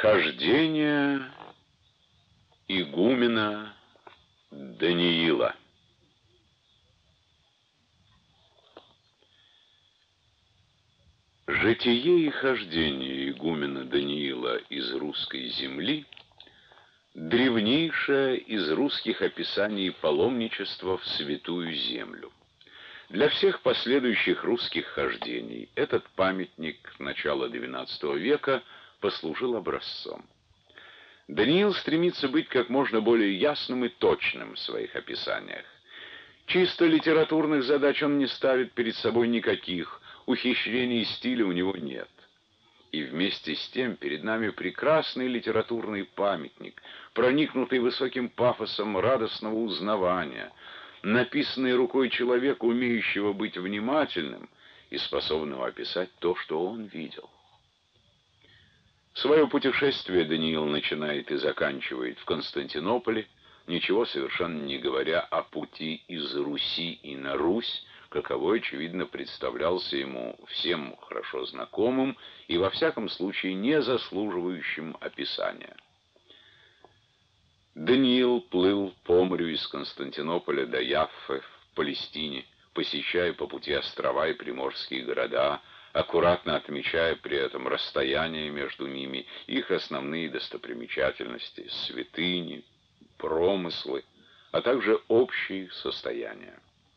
Хождение игумена Даниила. Житие и хождение игумена Даниила из русской земли — древнейшее из русских описаний паломничества в Святую Землю. Для всех последующих русских хождений этот памятник начала XII века послужил образцом. Даниил стремится быть как можно более ясным и точным в своих описаниях. Чисто литературных задач он не ставит перед собой никаких, ухищрений стиля у него нет. И вместе с тем перед нами прекрасный литературный памятник, проникнутый высоким пафосом радостного узнавания, написанный рукой человека, умеющего быть внимательным и способного описать то, что он видел. Свое путешествие Даниил начинает и заканчивает в Константинополе, ничего совершенно не говоря о пути из Руси и на Русь, каковой, очевидно, представлялся ему всем хорошо знакомым и, во всяком случае, не заслуживающим описания. Даниил плыл по морю из Константинополя до Яффы в Палестине, посещая по пути острова и приморские города, аккуратно отмечая при этом расстояние между ними, их основные достопримечательности, святыни, промыслы, а также общие состояния.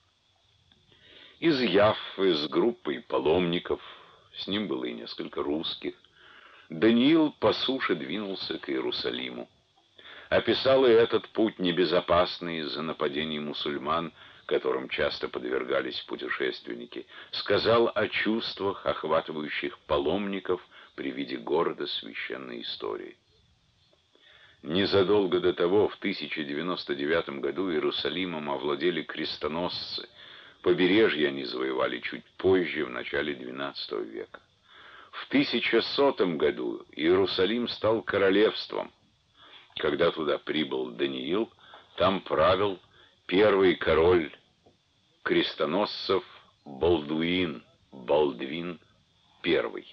Из Яффы с группой паломников, с ним было и несколько русских, Даниил по суше двинулся к Иерусалиму. Описал и этот путь небезопасный из-за нападений мусульман, которым часто подвергались путешественники, сказал о чувствах, охватывающих паломников при виде города священной истории. Незадолго до того, в 1099 году, Иерусалимом овладели крестоносцы. Побережье они завоевали чуть позже, в начале XII века. В 1100 году Иерусалим стал королевством. Когда туда прибыл Даниил, там правил первый король крестоносцев Балдуин I.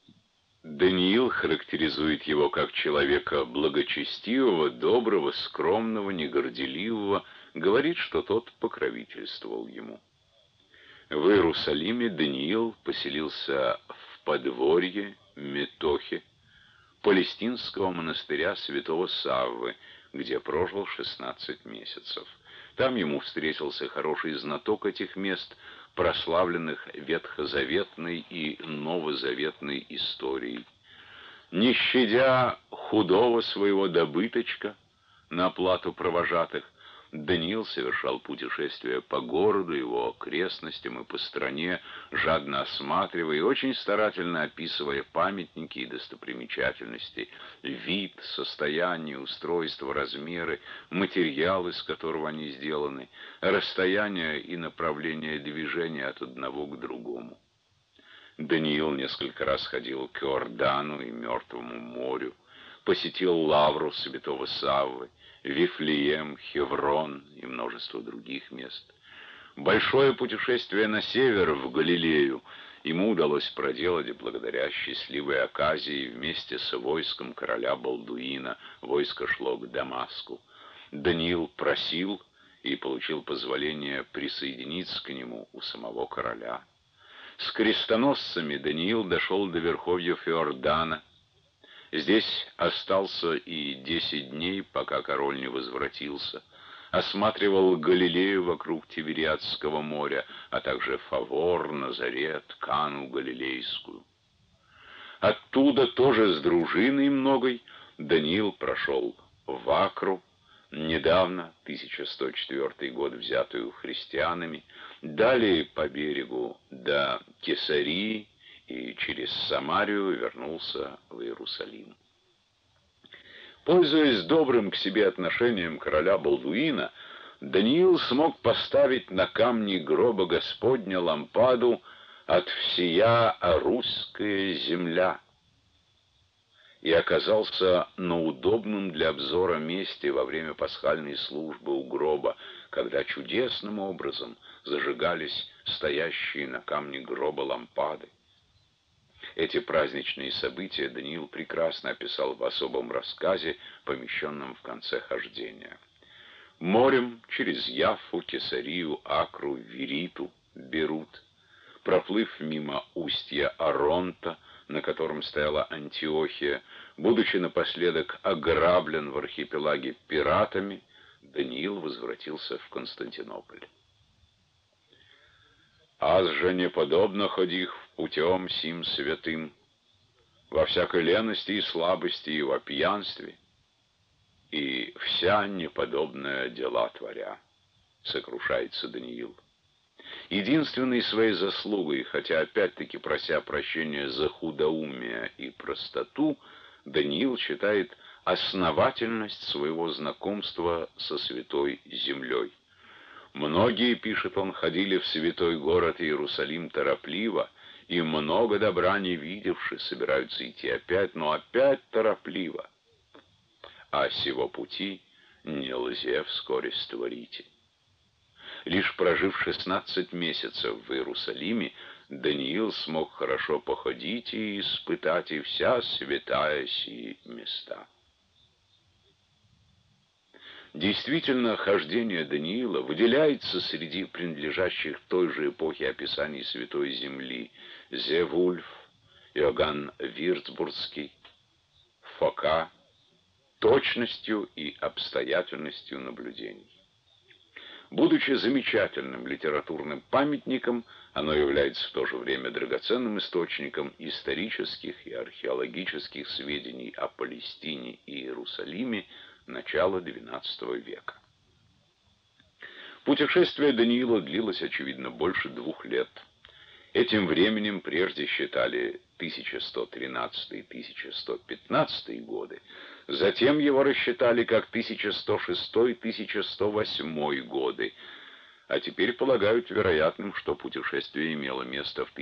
Даниил характеризует его как человека благочестивого, доброго, скромного, негорделивого, говорит, что тот покровительствовал ему. В Иерусалиме Даниил поселился в подворье Метохе, палестинского монастыря святого Саввы, где прожил 16 месяцев. Там ему встретился хороший знаток этих мест, прославленных ветхозаветной и новозаветной историей. Не щадя худого своего добыточка на оплату провожатых, Даниил совершал путешествия по городу, его окрестностям и по стране, жадно осматривая и очень старательно описывая памятники и достопримечательности, вид, состояние, устройство, размеры, материал, из которого они сделаны, расстояние и направление движения от одного к другому. Даниил несколько раз ходил к Иордану и Мертвому морю, посетил Лавру святого Саввы, Вифлеем, Хеврон и множество других мест. Большое путешествие на север, в Галилею, ему удалось проделать благодаря счастливой оказии вместе с войском короля Балдуина. Войско шло к Дамаску. Даниил просил и получил позволение присоединиться к нему у самого короля. С крестоносцами Даниил дошел до верховьев Иордана. Здесь остался и 10 дней, пока король не возвратился. Осматривал Галилею вокруг Тивериадского моря, а также Фавор, Назарет, Кану Галилейскую. Оттуда тоже с дружиной многой Даниил прошел в Акру, недавно, 1104 год, взятую христианами, далее по берегу до Кесарии и через Самарию вернулся в Иерусалим. Пользуясь добрым к себе отношением короля Балдуина, Даниил смог поставить на камни гроба Господня лампаду «От всея русская земля» и оказался на удобном для обзора месте во время пасхальной службы у гроба, когда чудесным образом зажигались стоящие на камне гроба лампады. Эти праздничные события Даниил прекрасно описал в особом рассказе, помещенном в конце хождения. Морем через Яффу, Кесарию, Акру, Вириту, Берут, проплыв мимо устья Аронта, на котором стояла Антиохия, будучи напоследок ограблен в архипелаге пиратами, Даниил возвратился в Константинополь. «Аз же не подобно ходих путем сим святым, во всякой лености и слабости, и во пьянстве, и вся неподобная дела творя», — сокрушается Даниил. Единственной своей заслугой, хотя опять-таки прося прощения за худоумие и простоту, Даниил считает основательность своего знакомства со Святой Землей. «Многие, — пишет он, — ходили в святой город Иерусалим торопливо, и много добра не видевши, собираются идти опять, но опять торопливо. А сего пути не лзе вскоре створите». Лишь прожив 16 месяцев в Иерусалиме, Даниил смог хорошо походить и испытать и вся святая сии места. Действительно, хождение Даниила выделяется среди принадлежащих той же эпохе описаний Святой Земли: Зевульф, Иоганн Вирцбургский, Фока, точностью и обстоятельностью наблюдений. Будучи замечательным литературным памятником, оно является в то же время драгоценным источником исторических и археологических сведений о Палестине и Иерусалиме начала XII века. Путешествие Даниила длилось, очевидно, больше 2 лет. Этим временем прежде считали 1113-1115 годы, затем его рассчитали как 1106-1108 годы, а теперь полагают вероятным, что путешествие имело место в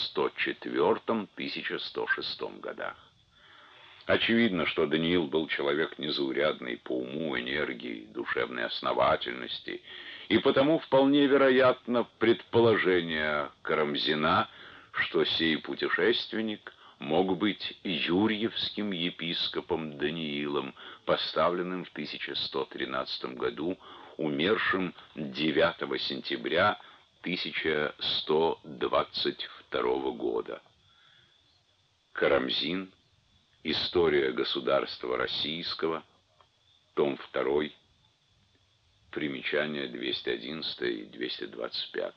1104-1106 годах. Очевидно, что Даниил был человек незаурядный по уму, энергии, душевной основательности, и потому вполне вероятно предположение Карамзина, что сей путешественник мог быть юрьевским епископом Даниилом, поставленным в 1113 году, умершим 9 сентября 1122 года. Карамзин. История государства российского. Том 2. Примечания 211 и 225.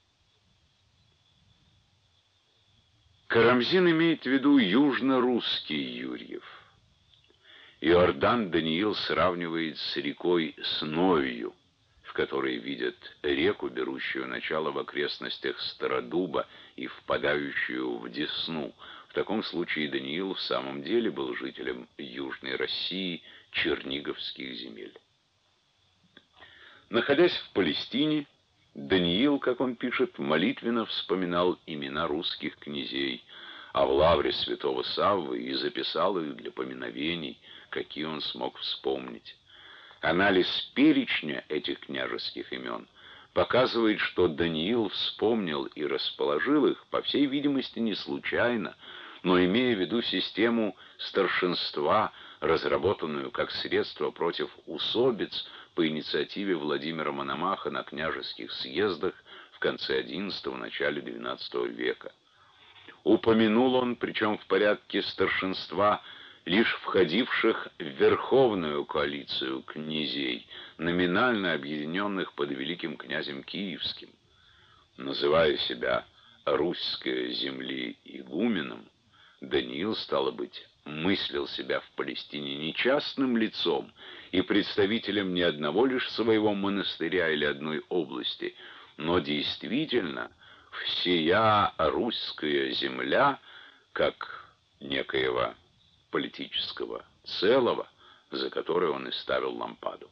Карамзин имеет в виду южно-русский Юрьев. Иордан Даниил сравнивает с рекой Сновью, в которой видят реку, берущую начало в окрестностях Стародуба и впадающую в Десну. В таком случае Даниил в самом деле был жителем Южной России, черниговских земель. Находясь в Палестине, Даниил, как он пишет, молитвенно вспоминал имена русских князей, а в лавре святого Саввы и записал их для поминовений, какие он смог вспомнить. Анализ перечня этих княжеских имен показывает, что Даниил вспомнил и расположил их, по всей видимости, не случайно, но имея в виду систему старшинства, разработанную как средство против усобиц по инициативе Владимира Мономаха на княжеских съездах в конце XI – начале XII века. Упомянул он, причем в порядке старшинства, лишь входивших в верховную коалицию князей, номинально объединенных под великим князем Киевским. Называя себя Руськой земли игуменом, Даниил, стало быть, мыслил себя в Палестине не частным лицом и представителем не одного лишь своего монастыря или одной области, но действительно всея Руськая земля, как некоего политического целого, за которое он и ставил лампаду.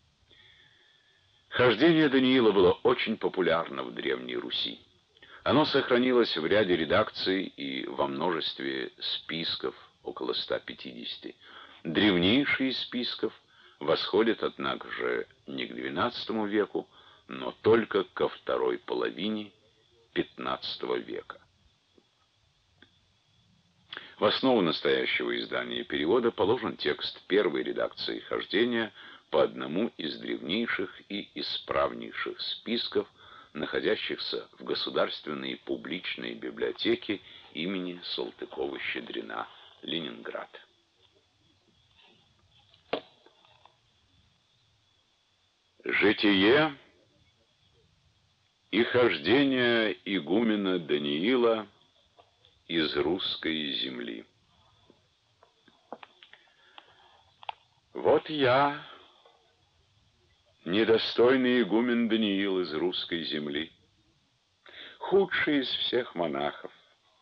Хождение Даниила было очень популярно в Древней Руси. Оно сохранилось в ряде редакций и во множестве списков, около 150. Древнейший из списков восходит, однако же, не к XII веку, но только ко второй половине XV века. В основу настоящего издания и перевода положен текст первой редакции «Хождения» по одному из древнейших и исправнейших списков, находящихся в Государственной публичной библиотеке имени Салтыкова-Щедрина, Ленинград. Житие и хождение игумена Даниила из русской земли. Вот я, недостойный игумен Даниил из русской земли, худший из всех монахов,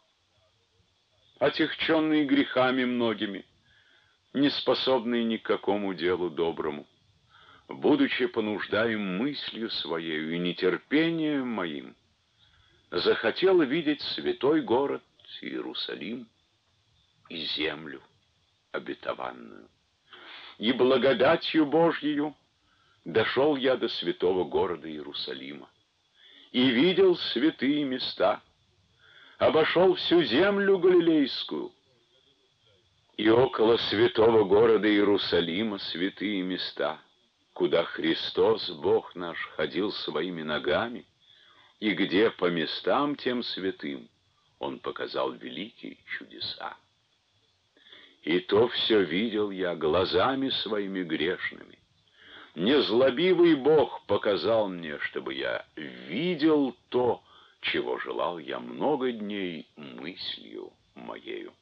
отягченный грехами многими, неспособный ни к какому делу доброму, будучи понуждаем мыслью своею и нетерпением моим, захотел видеть святой город Иерусалим и землю обетованную. И благодатью Божьею дошел я до святого города Иерусалима и видел святые места, обошел всю землю галилейскую, и около святого города Иерусалима святые места, куда Христос, Бог наш, ходил своими ногами, и где по местам тем святым Он показал великие чудеса. И то все видел я глазами своими грешными. Незлобивый Бог показал мне, чтобы я видел то, чего желал я много дней мыслью моею.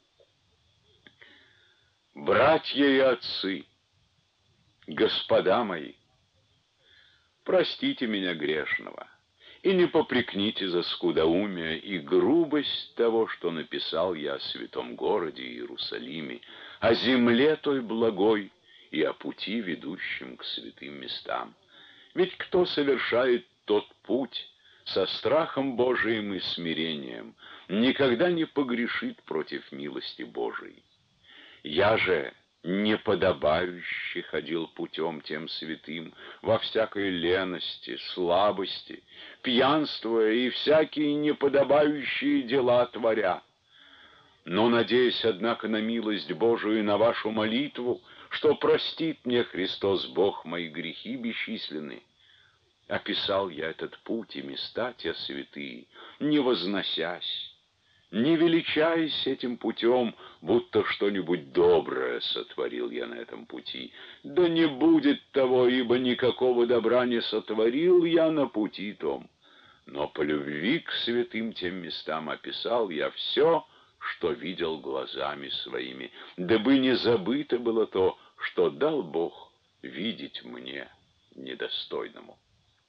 Братья и отцы, господа мои, простите меня грешного и не попрекните за скудоумие и грубость того, что написал я о святом городе Иерусалиме, о земле той благой и о пути, ведущем к святым местам. Ведь кто совершает тот путь со страхом Божиим и смирением, никогда не погрешит против милости Божией. Я же неподобающе ходил путем тем святым, во всякой лености, слабости, пьянствуя и всякие неподобающие дела творя. Но, надеясь, однако, на милость Божию и на вашу молитву, что простит мне Христос Бог мои грехи бесчисленные, описал я этот путь и места те святые, не возносясь, не величаясь этим путем, будто что-нибудь доброе сотворил я на этом пути. Да не будет того, ибо никакого добра не сотворил я на пути том. Но по любви к святым тем местам описал я все, что видел глазами своими, дабы не забыто было то, что дал Бог видеть мне, недостойному.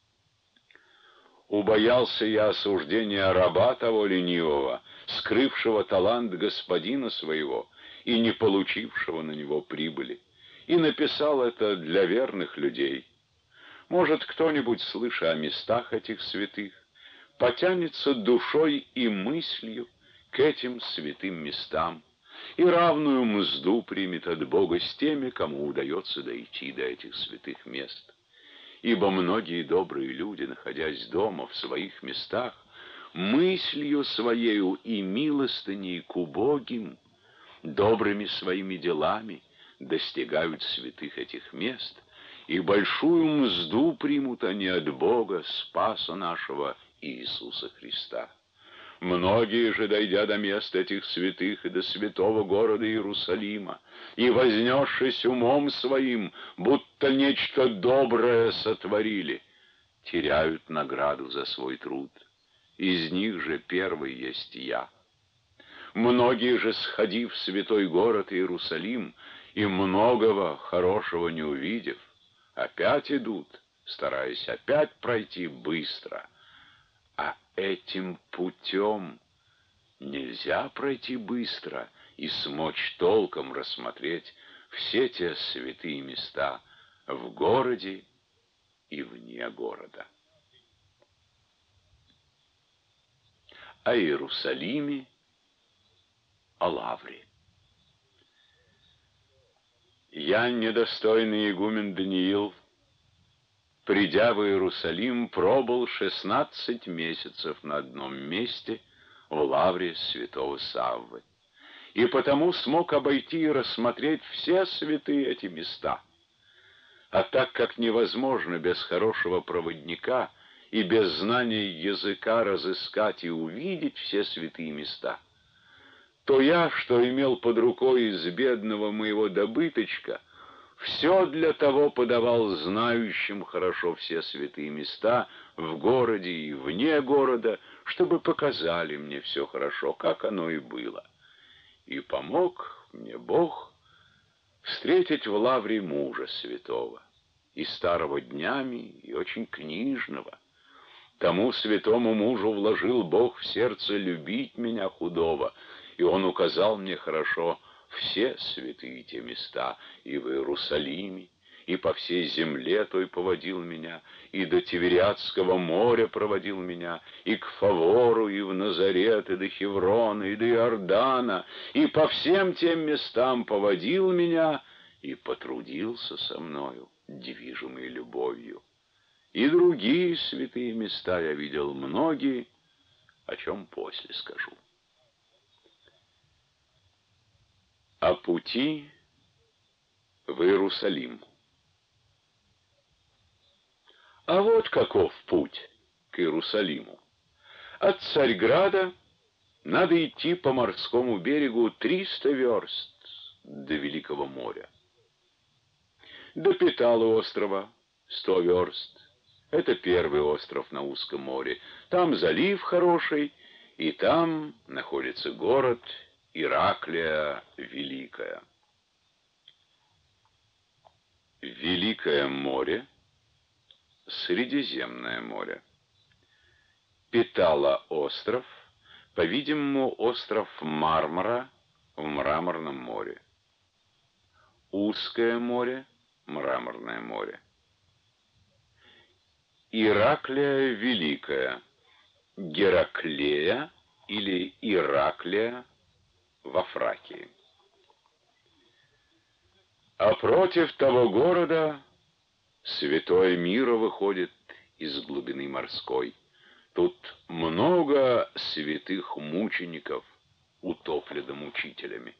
Убоялся я осуждения раба того ленивого, скрывшего талант господина своего и не получившего на него прибыли, и написал это для верных людей. Может, кто-нибудь, слыша о местах этих святых, потянется душой и мыслью к этим святым местам и равную мзду примет от Бога с теми, кому удается дойти до этих святых мест. Ибо многие добрые люди, находясь дома в своих местах, мыслью своею и милостыней к убогим, добрыми своими делами достигают святых этих мест, и большую мзду примут они от Бога, Спаса нашего Иисуса Христа. Многие же, дойдя до мест этих святых и до святого города Иерусалима, и вознесшись умом своим, будто нечто доброе сотворили, теряют награду за свой труд. Из них же первый есть я. Многие же, сходив в святой город Иерусалим, и многого хорошего не увидев, опять идут, стараясь опять пройти быстро. А этим путем нельзя пройти быстро и смочь толком рассмотреть все те святые места в городе и вне города. О Иерусалиме, о Лавре. Я, недостойный игумен Даниил, придя в Иерусалим, пробыл 16 месяцев на одном месте в лавре святого Саввы. и потому смог обойти и рассмотреть все святые эти места. А так как невозможно без хорошего проводника и без знания языка разыскать и увидеть все святые места, то я, что имел под рукой из бедного моего добыточка, все для того подавал знающим хорошо все святые места в городе и вне города, чтобы показали мне все хорошо, как оно и было. И помог мне Бог встретить в лавре мужа святого, и старого днями, и очень книжного. Тому святому мужу вложил Бог в сердце любить меня худого, и он указал мне хорошо все святые те места, и в Иерусалиме, и по всей земле той поводил меня, и до Тивериадского моря проводил меня, и к Фавору, и в Назарет, и до Хеврона, и до Иордана, и по всем тем местам поводил меня, и потрудился со мною, движимый любовью. И другие святые места я видел многие, о чем после скажу. О пути в Иерусалим. А вот каков путь к Иерусалиму. От Царьграда надо идти по морскому берегу 300 верст до Великого моря. До Петалы острова 100 верст. Это первый остров на узком море. Там залив хороший, и там находится город Ираклия Великая. Великое море, Средиземное море. Петала остров, по-видимому, остров Мармара в Мраморном море. Узкое море, Мраморное море. Ираклия Великая, Гераклея или Ираклия во Фракии. А против того города святое миро выходит из глубины морской. Тут много святых мучеников утоплено мучителями.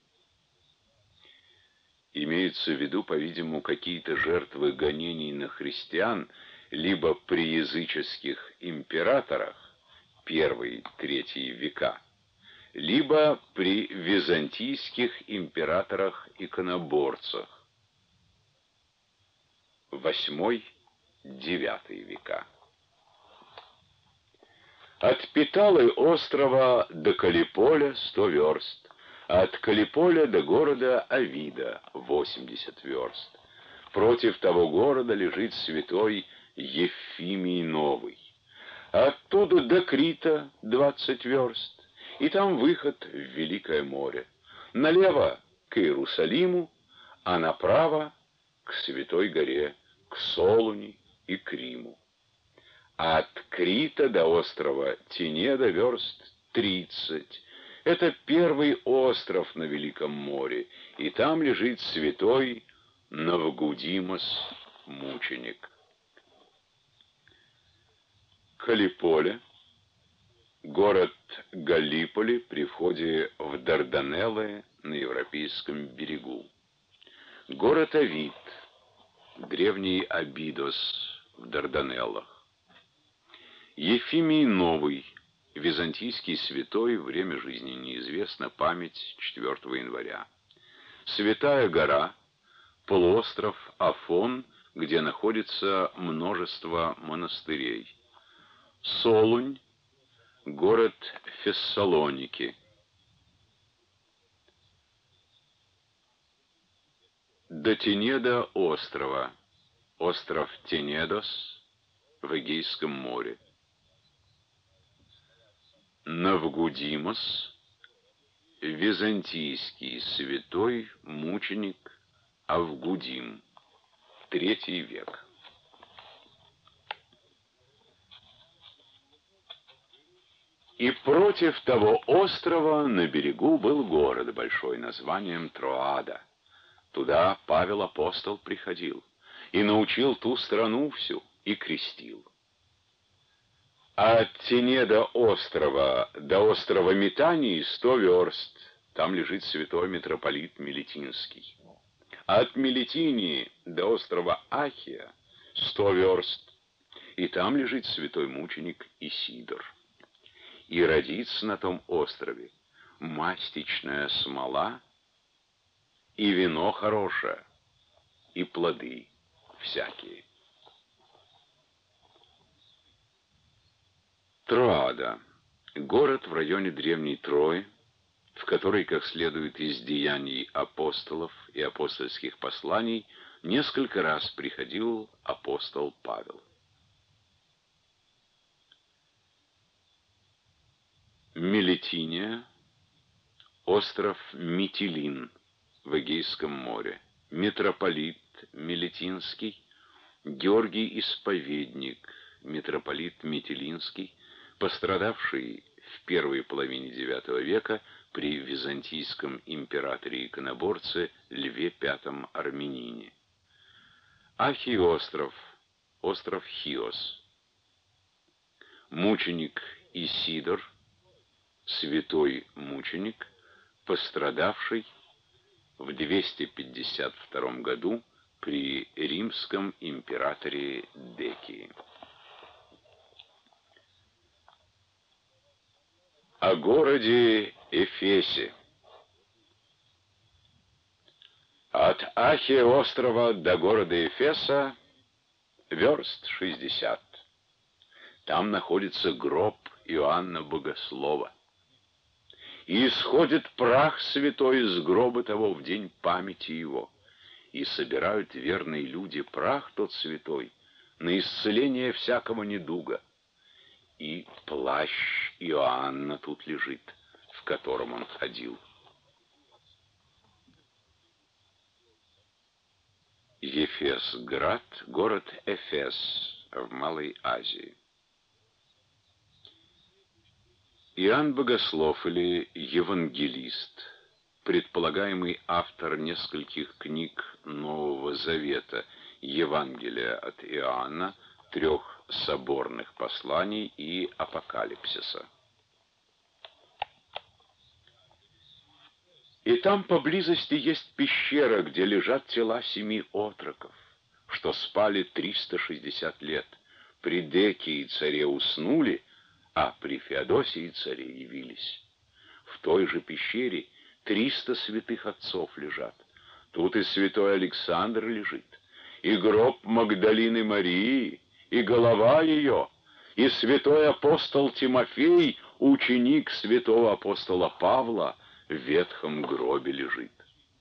Имеются в виду, по-видимому, какие-то жертвы гонений на христиан, либо при языческих императорах I-III века, либо при византийских императорах-иконоборцах VIII-IX века. От Петалы острова до Калиполя 100 верст, а от Калиполя до города Авида 80 верст. Против того города лежит святой Ефимий Новый. Оттуда до Крита 20 верст, и там выход в Великое море. Налево к Иерусалиму, а направо к Святой горе, к Солуни и к Риму. А от Крита до острова Тенеда верст 30. Это первый остров на Великом море, и там лежит святой Навгудимос, мученик. Калиполе, город Галлиполи при входе в Дарданеллы на европейском берегу. Город Авид, древний Абидос в Дарданеллах. Ефимий Новый, византийский святой, время жизни неизвестно, память 4 января. Святая гора, полуостров Афон, где находится множество монастырей. Солунь, город Фессалоники. До Тенеда острова, остров Тенедос в Эгейском море. Навгудимос, византийский святой мученик Авгудим, III век. И против того острова на берегу был город большой названием Троада. Туда Павел апостол приходил и научил ту страну всю и крестил. А от Тенеда острова до острова Метании 100 верст, Там лежит святой митрополит Мелитинский. От Мелитинии до острова Ахия 100 верст, и там лежит святой мученик Исидор. И родится на том острове мастичная смола, и вино хорошее, и плоды всякие. Троада — город в районе древней Трои, в который, как следует из деяний апостолов и апостольских посланий, несколько раз приходил апостол Павел. Мелитиния, остров Митилин в Эгейском море, митрополит Мелитинский, Георгий Исповедник, митрополит Митилинский, пострадавший в первой половине IX века при византийском императоре-иконоборце Льве V Армянине. Ахий остров, остров Хиос. Мученик Исидор, святой мученик, пострадавший в 252 году при римском императоре Декии. О городе Эфесе. От Ахия острова до города Эфеса верст 60. Там находится гроб Иоанна Богослова. И исходит прах святой из гроба того в день памяти его. И собирают верные люди прах тот святой на исцеление всякого недуга. И плащ Иоанна тут лежит, в котором он ходил. Ефесград, город Эфес в Малой Азии. Иоанн Богослов или Евангелист, предполагаемый автор нескольких книг Нового Завета, Евангелия от Иоанна, 3 соборных посланий и Апокалипсиса. И там поблизости есть пещера, где лежат тела 7 отроков, что спали 360 лет. При Декии царе уснули, а при Феодосии царе явились. В той же пещере 300 святых отцов лежат. Тут и святой Александр лежит, и гроб Магдалины Марии, и голова ее, и святой апостол Тимофей, ученик святого апостола Павла, в ветхом гробе лежит.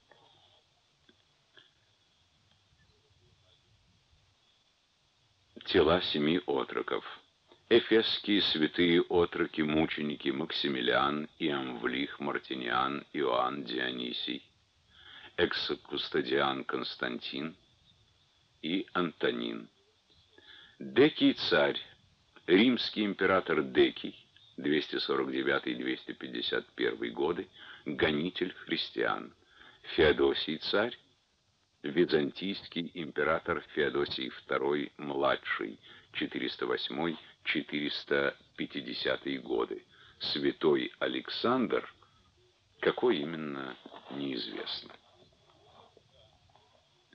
Тела 7 отроков. Эфесские святые отроки-мученики Максимилиан, Иамвлих, Мартиниан, Иоанн Дионисий, экс-кустодиан Константин и Антонин. Декий царь, римский император Декий, 249-251 годы, гонитель христиан. Феодосий царь, византийский император Феодосий II младший, 408-450 годы. Святой Александр, какой именно, неизвестно.